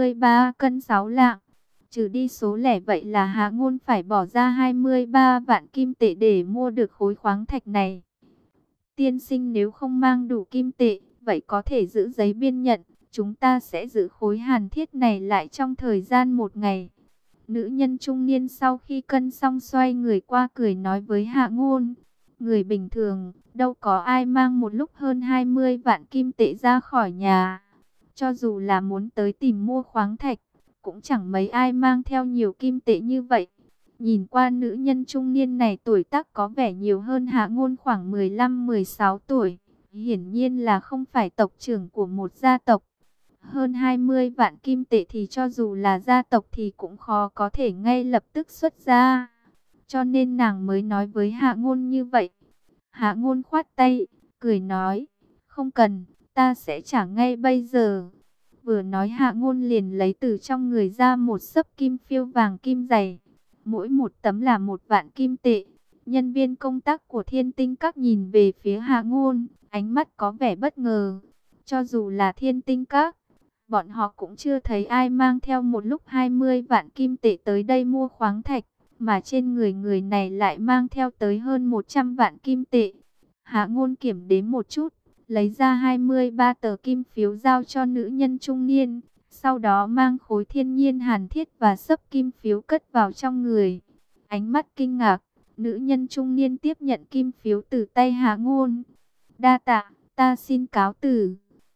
23 cân 6 lạng. Trừ đi số lẻ, vậy là Hạ Ngôn phải bỏ ra 23 vạn kim tệ để mua được khối khoáng thạch này. Tiên sinh nếu không mang đủ kim tệ, vậy có thể giữ giấy biên nhận. Chúng ta sẽ giữ khối hàn thiết này lại trong thời gian 1 ngày. Nữ nhân trung niên sau khi cân xong xoay người qua cười nói với Hạ Ngôn. Người bình thường, đâu có ai mang một lúc hơn 20 vạn kim tệ ra khỏi nhà. Cho dù là muốn tới tìm mua khoáng thạch, cũng chẳng mấy ai mang theo nhiều kim tệ như vậy. Nhìn qua nữ nhân trung niên này tuổi tác có vẻ nhiều hơn Hạ Ngôn khoảng 15-16 tuổi. Hiển nhiên là không phải tộc trưởng của một gia tộc. Hơn 20 vạn kim tệ thì cho dù là gia tộc thì cũng khó có thể ngay lập tức xuất ra. Cho nên nàng mới nói với Hạ Ngôn như vậy. Hạ Ngôn khoát tay, cười nói, không cần, ta sẽ trả ngay bây giờ. Vừa nói Hạ Ngôn liền lấy từ trong người ra một xấp kim phiêu vàng kim dày. Mỗi một tấm là 1 vạn kim tệ. Nhân viên công tác của Thiên Tinh Các nhìn về phía Hạ Ngôn, ánh mắt có vẻ bất ngờ. Cho dù là Thiên Tinh Các, bọn họ cũng chưa thấy ai mang theo một lúc 20 vạn kim tệ tới đây mua khoáng thạch, mà trên người người này lại mang theo tới hơn 100 vạn kim tệ. Hạ Ngôn kiểm đếm một chút, lấy ra 23 tờ kim phiếu giao cho nữ nhân trung niên, sau đó mang khối thiên nhiên hàn thiết và xấp kim phiếu cất vào trong người. Ánh mắt kinh ngạc, nữ nhân trung niên tiếp nhận kim phiếu từ tay Hạ Ngôn. Đa tạ, ta xin cáo từ.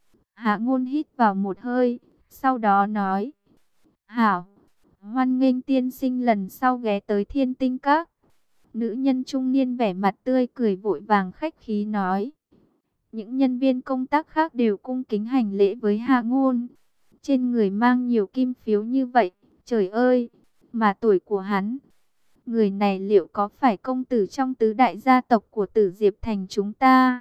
Hạ Ngôn hít vào một hơi, sau đó nói, hảo, hoan nghênh tiên sinh lần sau ghé tới Thiên Tinh Các. Nữ nhân trung niên vẻ mặt tươi cười vội vàng khách khí nói. Những nhân viên công tác khác đều cung kính hành lễ với Hạ Ngôn. Trên người mang nhiều kim phiếu như vậy, trời ơi, mà tuổi của hắn. Người này liệu có phải công tử trong tứ đại gia tộc của Tử Diệp Thành chúng ta?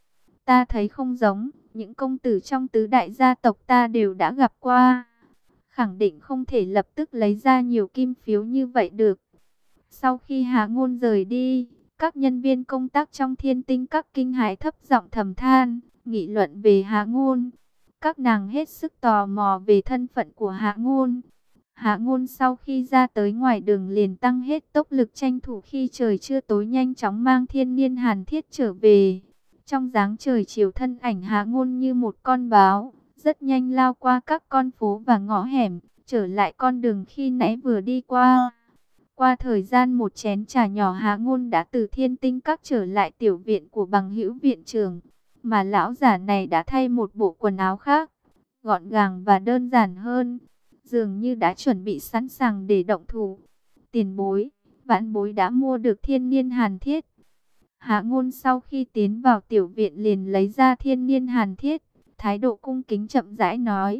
Ta thấy không giống, những công tử trong tứ đại gia tộc ta đều đã gặp qua. Khẳng định không thể lập tức lấy ra nhiều kim phiếu như vậy được. Sau khi Hạ Ngôn rời đi, các nhân viên công tác trong Thiên Tinh Các kinh hãi thấp giọng thầm than, nghị luận về Hạ Ngôn. Các nàng hết sức tò mò về thân phận của Hạ Ngôn. Hạ Ngôn sau khi ra tới ngoài đường liền tăng hết tốc lực tranh thủ khi trời chưa tối nhanh chóng mang thiên niên hàn thiết trở về. Trong dáng trời chiều thân ảnh Hạ Ngôn như một con báo, rất nhanh lao qua các con phố và ngõ hẻm, trở lại con đường khi nãy vừa đi qua. Qua thời gian một chén trà nhỏ Hạ Ngôn đã từ Thiên Tinh Các trở lại tiểu viện của bằng hữu viện trưởng, mà lão giả này đã thay một bộ quần áo khác, gọn gàng và đơn giản hơn, dường như đã chuẩn bị sẵn sàng để động thủ. Tiền bối, vãn bối đã mua được thiên niên hàn thiết. Hạ Ngôn sau khi tiến vào tiểu viện liền lấy ra thiên niên hàn thiết, thái độ cung kính chậm rãi nói.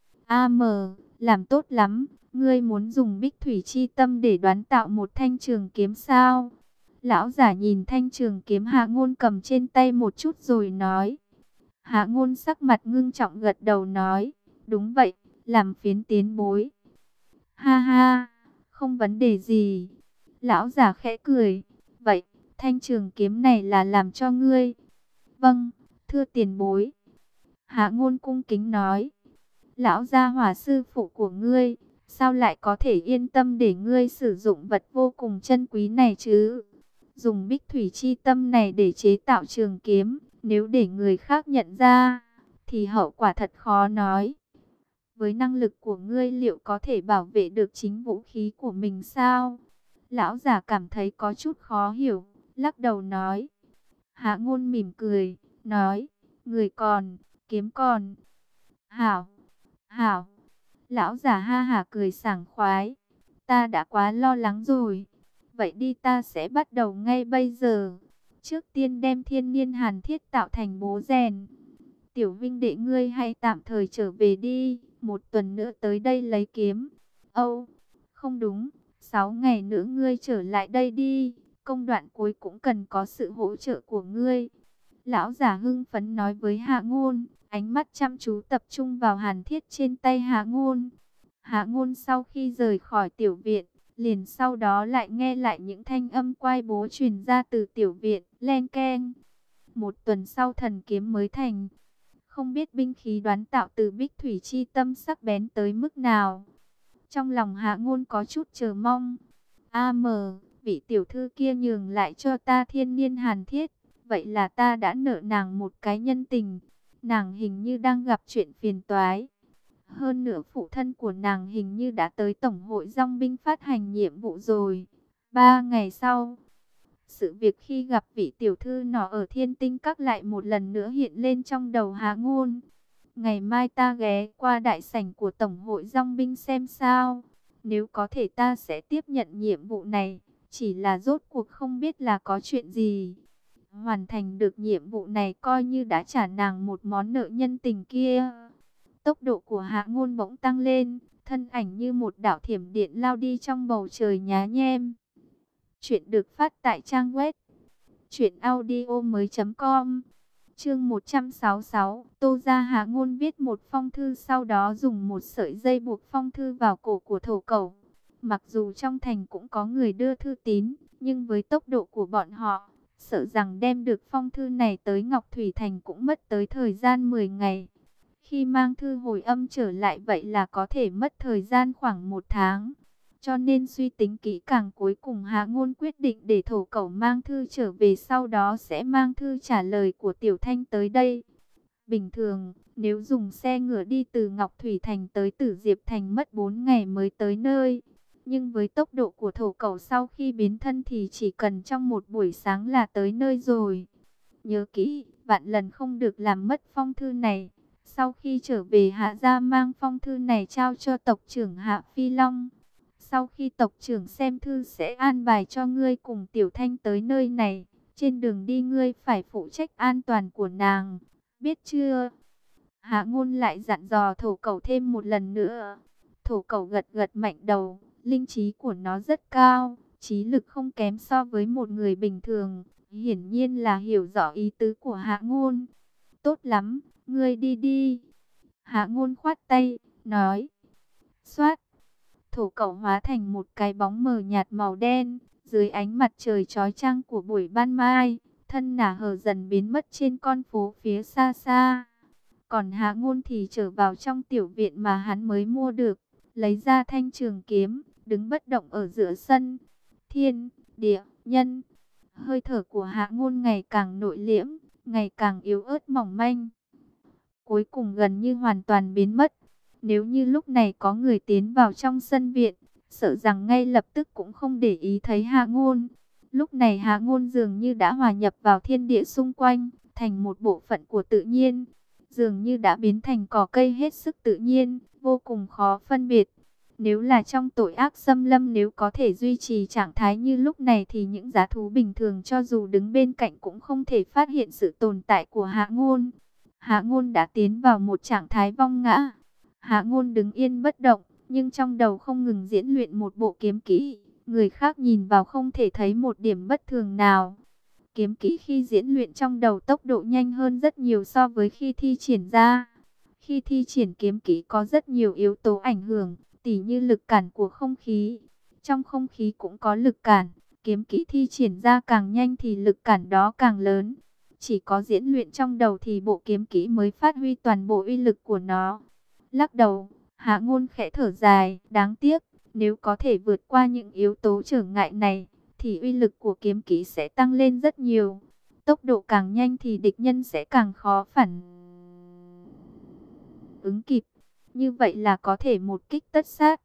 Làm tốt lắm, ngươi muốn dùng bích thủy chi tâm để đoán tạo một thanh trường kiếm sao? Lão giả nhìn thanh trường kiếm Hạ Ngôn cầm trên tay một chút rồi nói. Hạ Ngôn sắc mặt ngưng trọng gật đầu nói, đúng vậy, làm phiến tiến bối. Ha ha, không vấn đề gì. Lão giả khẽ cười, vậy, thanh trường kiếm này là làm cho ngươi. Vâng, thưa tiền bối. Hạ Ngôn cung kính nói, lão gia hỏa sư phụ của ngươi, sao lại có thể yên tâm để ngươi sử dụng vật vô cùng chân quý này chứ? Dùng bích thủy chi tâm này để chế tạo trường kiếm, nếu để người khác nhận ra, thì hậu quả thật khó nói. Với năng lực của ngươi liệu có thể bảo vệ được chính vũ khí của mình sao? Lão giả cảm thấy có chút khó hiểu, lắc đầu nói. Hạ Ngôn mỉm cười, nói, người còn, kiếm còn. Hảo, hảo. Lão giả ha hả cười sảng khoái. Ta đã quá lo lắng rồi. Vậy đi ta sẽ bắt đầu ngay bây giờ. Trước tiên đem thiên niên hàn thiết tạo thành bố rèn. Tiểu Vinh đệ ngươi hãy tạm thời trở về đi. 1 tuần nữa tới đây lấy kiếm. Âu, không đúng. 6 ngày nữa ngươi trở lại đây đi. Công đoạn cuối cũng cần có sự hỗ trợ của ngươi. Lão giả hưng phấn nói với Hạ Ngôn. Ánh mắt chăm chú tập trung vào hàn thiết trên tay Hạ Ngôn. Hạ Ngôn sau khi rời khỏi tiểu viện, liền sau đó lại nghe lại những thanh âm quai bố truyền ra từ tiểu viện, len keng. 1 tuần sau thần kiếm mới thành. Không biết binh khí đoán tạo từ bích thủy chi tâm sắc bén tới mức nào. Trong lòng Hạ Ngôn có chút chờ mong. Vị tiểu thư kia nhường lại cho ta thiên niên hàn thiết. Vậy là ta đã nợ nàng một cái nhân tình. Nàng hình như đang gặp chuyện phiền toái. Hơn nữa phụ thân của nàng hình như đã tới Tổng hội Dòng binh phát hành nhiệm vụ rồi. 3 ngày sau, sự việc khi gặp vị tiểu thư nọ ở Thiên Tinh Các lại một lần nữa hiện lên trong đầu Hạ Ngôn. Ngày mai ta ghé qua đại sảnh của Tổng hội Dòng binh xem sao. Nếu có thể ta sẽ tiếp nhận nhiệm vụ này. Chỉ là rốt cuộc không biết là có chuyện gì. Hoàn thành được nhiệm vụ này coi như đã trả nàng một món nợ nhân tình kia. Tốc độ của Hạ Ngôn bỗng tăng lên, thân ảnh như một đạo thiểm điện lao đi trong bầu trời nhá nhem. Chuyện được phát tại trang web truyệnaudiomoi.com. Chương 166, Tô Gia Hạ Ngôn viết một phong thư, sau đó dùng một sợi dây buộc phong thư vào cổ của thổ cẩu. Mặc dù trong thành cũng có người đưa thư tín, nhưng với tốc độ của bọn họ, sợ rằng đem được phong thư này tới Ngọc Thủy Thành cũng mất tới thời gian 10 ngày. Khi mang thư hồi âm trở lại vậy là có thể mất thời gian khoảng 1 tháng. Cho nên suy tính kỹ càng, cuối cùng Hạ Ngôn quyết định để thổ cẩu mang thư trở về, sau đó sẽ mang thư trả lời của Tiểu Thanh tới đây. Bình thường, nếu dùng xe ngựa đi từ Ngọc Thủy Thành tới Tử Diệp Thành mất 4 ngày mới tới nơi. Nhưng với tốc độ của thổ cẩu sau khi biến thân thì chỉ cần trong một buổi sáng là tới nơi rồi. Nhớ kỹ, vạn lần không được làm mất phong thư này. Sau khi trở về Hạ gia mang phong thư này trao cho tộc trưởng Hạ Phi Long. Sau khi tộc trưởng xem thư sẽ an bài cho ngươi cùng Tiểu Thanh tới nơi này. Trên đường đi ngươi phải phụ trách an toàn của nàng, biết chưa? Hạ Ngôn lại dặn dò thổ cẩu thêm một lần nữa. Thổ cẩu gật gật mạnh đầu, linh trí của nó rất cao, trí lực không kém so với một người bình thường. Hiển nhiên là hiểu rõ ý tứ của Hạ Ngôn. Tốt lắm, ngươi đi đi. Hạ Ngôn khoát tay, nói. Xoát. Thổ cẩu hóa thành một cái bóng mờ nhạt màu đen, dưới ánh mặt trời chói chang của buổi ban mai, thân nả hờ dần biến mất trên con phố phía xa xa. Còn Hạ Ngôn thì trở vào trong tiểu viện mà hắn mới mua được, lấy ra thanh trường kiếm, đứng bất động ở giữa sân. Thiên, địa, nhân. Hơi thở của Hạ Ngôn ngày càng nội liễm, ngày càng yếu ớt mỏng manh, cuối cùng gần như hoàn toàn biến mất. Nếu như lúc này có người tiến vào trong sân viện, sợ rằng ngay lập tức cũng không để ý thấy Hạ Ngôn. Lúc này Hạ Ngôn dường như đã hòa nhập vào thiên địa xung quanh, thành một bộ phận của tự nhiên, dường như đã biến thành cỏ cây hết sức tự nhiên, vô cùng khó phân biệt. Nếu là trong tội ác xâm lâm, nếu có thể duy trì trạng thái như lúc này thì những dã thú bình thường cho dù đứng bên cạnh cũng không thể phát hiện sự tồn tại của Hạ Ngôn. Hạ Ngôn đã tiến vào một trạng thái vong ngã. Hạ Ngôn đứng yên bất động, nhưng trong đầu không ngừng diễn luyện một bộ kiếm kỹ. Người khác nhìn vào không thể thấy một điểm bất thường nào. Kiếm kỹ khi diễn luyện trong đầu tốc độ nhanh hơn rất nhiều so với khi thi triển ra. Khi thi triển kiếm kỹ có rất nhiều yếu tố ảnh hưởng, tỉ như lực cản của không khí. Trong không khí cũng có lực cản, kiếm kỹ thi triển ra càng nhanh thì lực cản đó càng lớn. Chỉ có diễn luyện trong đầu thì bộ kiếm kỹ mới phát huy toàn bộ uy lực của nó. Lắc đầu, Hạ Ngôn khẽ thở dài, đáng tiếc, nếu có thể vượt qua những yếu tố trở ngại này, thì uy lực của kiếm kỹ sẽ tăng lên rất nhiều. Tốc độ càng nhanh thì địch nhân sẽ càng khó phản ứng kịp. Như vậy là có thể một kích tất sát.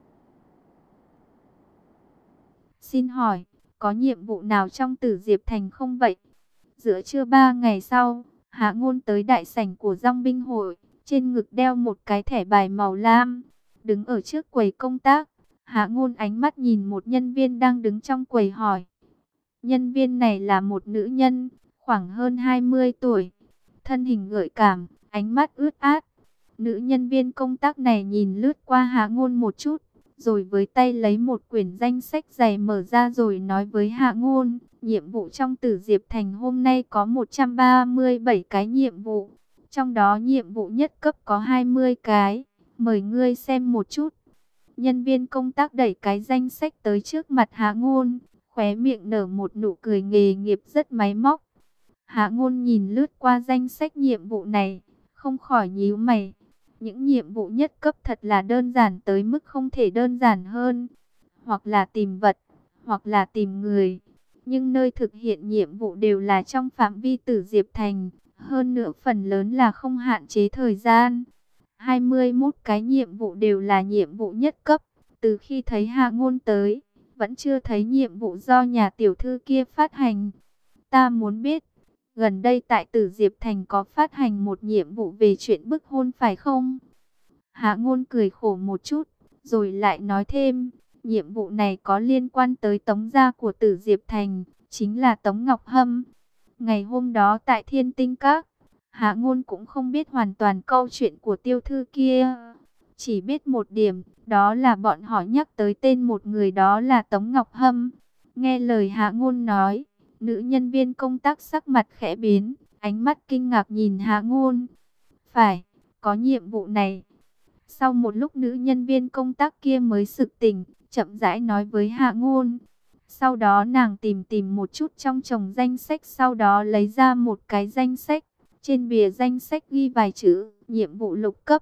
Xin hỏi, có nhiệm vụ nào trong Tử Diệp Thành không vậy? Giữa trưa 3 ngày sau, Hạ Ngôn tới đại sảnh của Dòng binh hội, trên ngực đeo một cái thẻ bài màu lam, đứng ở trước quầy công tác. Hạ Ngôn ánh mắt nhìn một nhân viên đang đứng trong quầy hỏi. Nhân viên này là một nữ nhân, khoảng hơn 20 tuổi, thân hình gợi cảm, ánh mắt ướt át. Nữ nhân viên công tác này nhìn lướt qua Hạ Ngôn một chút, rồi với tay lấy một quyển danh sách dày mở ra rồi nói với Hạ Ngôn. Nhiệm vụ trong Tử Diệp Thành hôm nay có 137 cái nhiệm vụ, trong đó nhiệm vụ nhất cấp có 20 cái, mời ngươi xem một chút. Nhân viên công tác đẩy cái danh sách tới trước mặt Hạ Ngôn, khóe miệng nở một nụ cười nghề nghiệp rất máy móc. Hạ Ngôn nhìn lướt qua danh sách nhiệm vụ này, không khỏi nhíu mày. Những nhiệm vụ nhất cấp thật là đơn giản tới mức không thể đơn giản hơn. Hoặc là tìm vật, hoặc là tìm người. Nhưng nơi thực hiện nhiệm vụ đều là trong phạm vi Tử Diệp Thành. Hơn nữa phần lớn là không hạn chế thời gian. 21 cái nhiệm vụ đều là nhiệm vụ nhất cấp. Từ khi thấy Hạ Ngôn tới, vẫn chưa thấy nhiệm vụ do nhà tiểu thư kia phát hành. Ta muốn biết, gần đây tại Tử Diệp Thành có phát hành một nhiệm vụ về chuyện bức hôn phải không? Hạ Ngôn cười khổ một chút, rồi lại nói thêm, nhiệm vụ này có liên quan tới Tống gia của Tử Diệp Thành, chính là Tống Ngọc Hâm. Ngày hôm đó tại Thiên Tinh Các, Hạ Ngôn cũng không biết hoàn toàn câu chuyện của tiểu thư kia. Chỉ biết một điểm, đó là bọn họ nhắc tới tên một người, đó là Tống Ngọc Hâm. Nghe lời Hạ Ngôn nói, nữ nhân viên công tác sắc mặt khẽ biến, ánh mắt kinh ngạc nhìn Hạ Ngôn. Phải, có nhiệm vụ này. Sau một lúc nữ nhân viên công tác kia mới sực tỉnh, chậm rãi nói với Hạ Ngôn. Sau đó nàng tìm một chút trong chồng danh sách, sau đó lấy ra một cái danh sách. Trên bìa danh sách ghi vài chữ, nhiệm vụ lục cấp.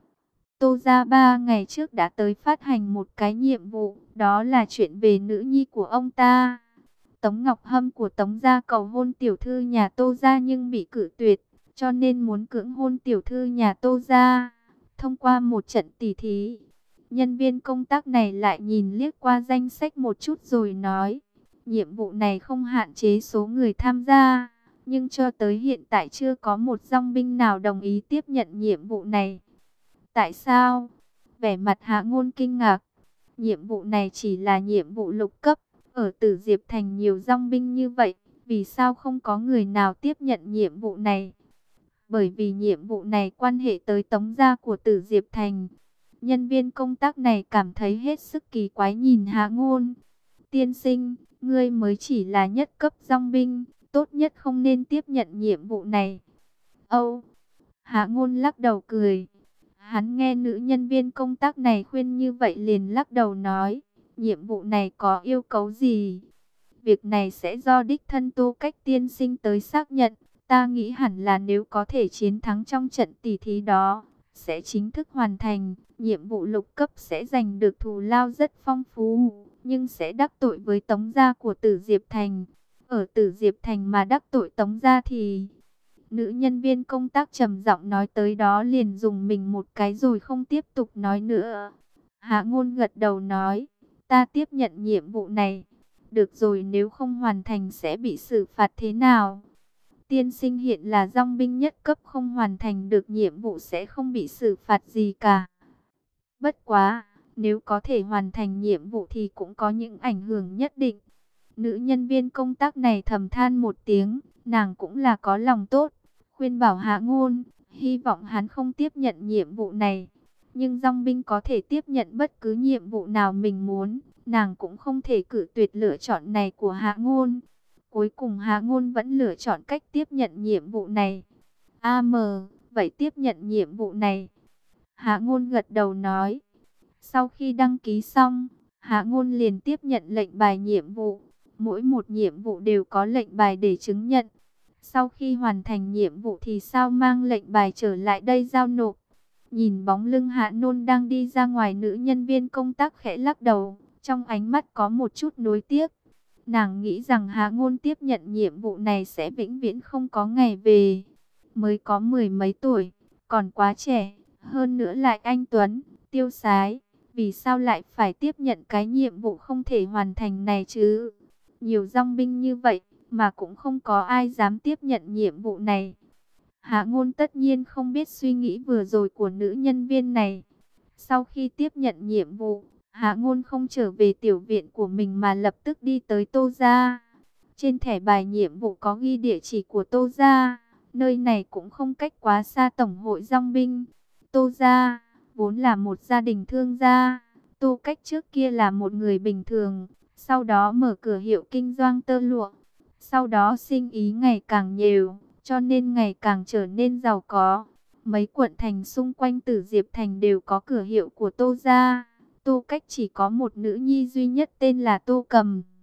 Tô gia 3 ngày trước đã tới phát hành một cái nhiệm vụ, đó là chuyện về nữ nhi của ông ta. Tống Ngọc Hâm của Tống gia cầu hôn tiểu thư nhà Tô gia nhưng bị cự tuyệt, cho nên muốn cưỡng hôn tiểu thư nhà Tô gia. Thông qua một trận tỉ thí, nhân viên công tác này lại nhìn liếc qua danh sách một chút rồi nói, nhiệm vụ này không hạn chế số người tham gia, nhưng cho tới hiện tại chưa có một dong binh nào đồng ý tiếp nhận nhiệm vụ này. Tại sao? Vẻ mặt Hạ Ngôn kinh ngạc. Nhiệm vụ này chỉ là nhiệm vụ lục cấp, ở Tử Diệp Thành nhiều dong binh như vậy, vì sao không có người nào tiếp nhận nhiệm vụ này? Bởi vì nhiệm vụ này quan hệ tới Tống gia của Tử Diệp Thành. Nhân viên công tác này cảm thấy hết sức kỳ quái nhìn Hạ Ngôn. Tiên sinh, ngươi mới chỉ là nhất cấp dong binh, tốt nhất không nên tiếp nhận nhiệm vụ này. Âu! Hạ Ngôn lắc đầu cười. Hắn nghe nữ nhân viên công tác này khuyên như vậy liền lắc đầu nói, nhiệm vụ này có yêu cầu gì? Việc này sẽ do đích thân Tô Cách tiên sinh tới xác nhận. Ta nghĩ hẳn là nếu có thể chiến thắng trong trận tỷ thí đó, sẽ chính thức hoàn thành. Nhiệm vụ lục cấp sẽ giành được thù lao rất phong phú, nhưng sẽ đắc tội với Tống gia của Tử Diệp Thành. Ở Tử Diệp Thành mà đắc tội Tống gia thì... Nữ nhân viên công tác trầm giọng nói tới đó liền dùng mình một cái rồi không tiếp tục nói nữa. Hạ Ngôn gật đầu nói, ta tiếp nhận nhiệm vụ này. Được rồi, nếu không hoàn thành sẽ bị xử phạt thế nào? Tiên sinh hiện là dong binh nhất cấp, không hoàn thành được nhiệm vụ sẽ không bị xử phạt gì cả. Bất quá, nếu có thể hoàn thành nhiệm vụ thì cũng có những ảnh hưởng nhất định. Nữ nhân viên công tác này thầm than một tiếng, nàng cũng là có lòng tốt, khuyên bảo Hạ Ngôn, hy vọng hắn không tiếp nhận nhiệm vụ này. Nhưng dong binh có thể tiếp nhận bất cứ nhiệm vụ nào mình muốn, nàng cũng không thể cự tuyệt lựa chọn này của Hạ Ngôn. Cuối cùng Hạ Ngôn vẫn lựa chọn cách tiếp nhận nhiệm vụ này. Vậy tiếp nhận nhiệm vụ này. Hạ Ngôn gật đầu nói. Sau khi đăng ký xong, Hạ Ngôn liền tiếp nhận lệnh bài nhiệm vụ. Mỗi một nhiệm vụ đều có lệnh bài để chứng nhận. Sau khi hoàn thành nhiệm vụ thì sao mang lệnh bài trở lại đây giao nộp. Nhìn bóng lưng Hạ Ngôn đang đi ra ngoài, nữ nhân viên công tác khẽ lắc đầu, trong ánh mắt có một chút nuối tiếc. Nàng nghĩ rằng Hạ Ngôn tiếp nhận nhiệm vụ này sẽ vĩnh viễn không có ngày về. Mới có 10 mấy tuổi, còn quá trẻ, hơn nữa lại anh tuấn, tiêu sái. Vì sao lại phải tiếp nhận cái nhiệm vụ không thể hoàn thành này chứ? Nhiều dong binh như vậy, mà cũng không có ai dám tiếp nhận nhiệm vụ này. Hạ Ngôn tất nhiên không biết suy nghĩ vừa rồi của nữ nhân viên này. Sau khi tiếp nhận nhiệm vụ, Hạ Ngôn không trở về tiểu viện của mình mà lập tức đi tới Tô gia. Trên thẻ bài nhiệm vụ có ghi địa chỉ của Tô gia. Nơi này cũng không cách quá xa tổng hội dong binh. Tô gia vốn là một gia đình thương gia. Tô Cách trước kia là một người bình thường, sau đó mở cửa hiệu kinh doanh tơ lụa. Sau đó sinh ý ngày càng nhiều, cho nên ngày càng trở nên giàu có. Mấy quận thành xung quanh Tử Diệp Thành đều có cửa hiệu của Tô gia. Tô Cách chỉ có một nữ nhi duy nhất tên là Tô Cầm.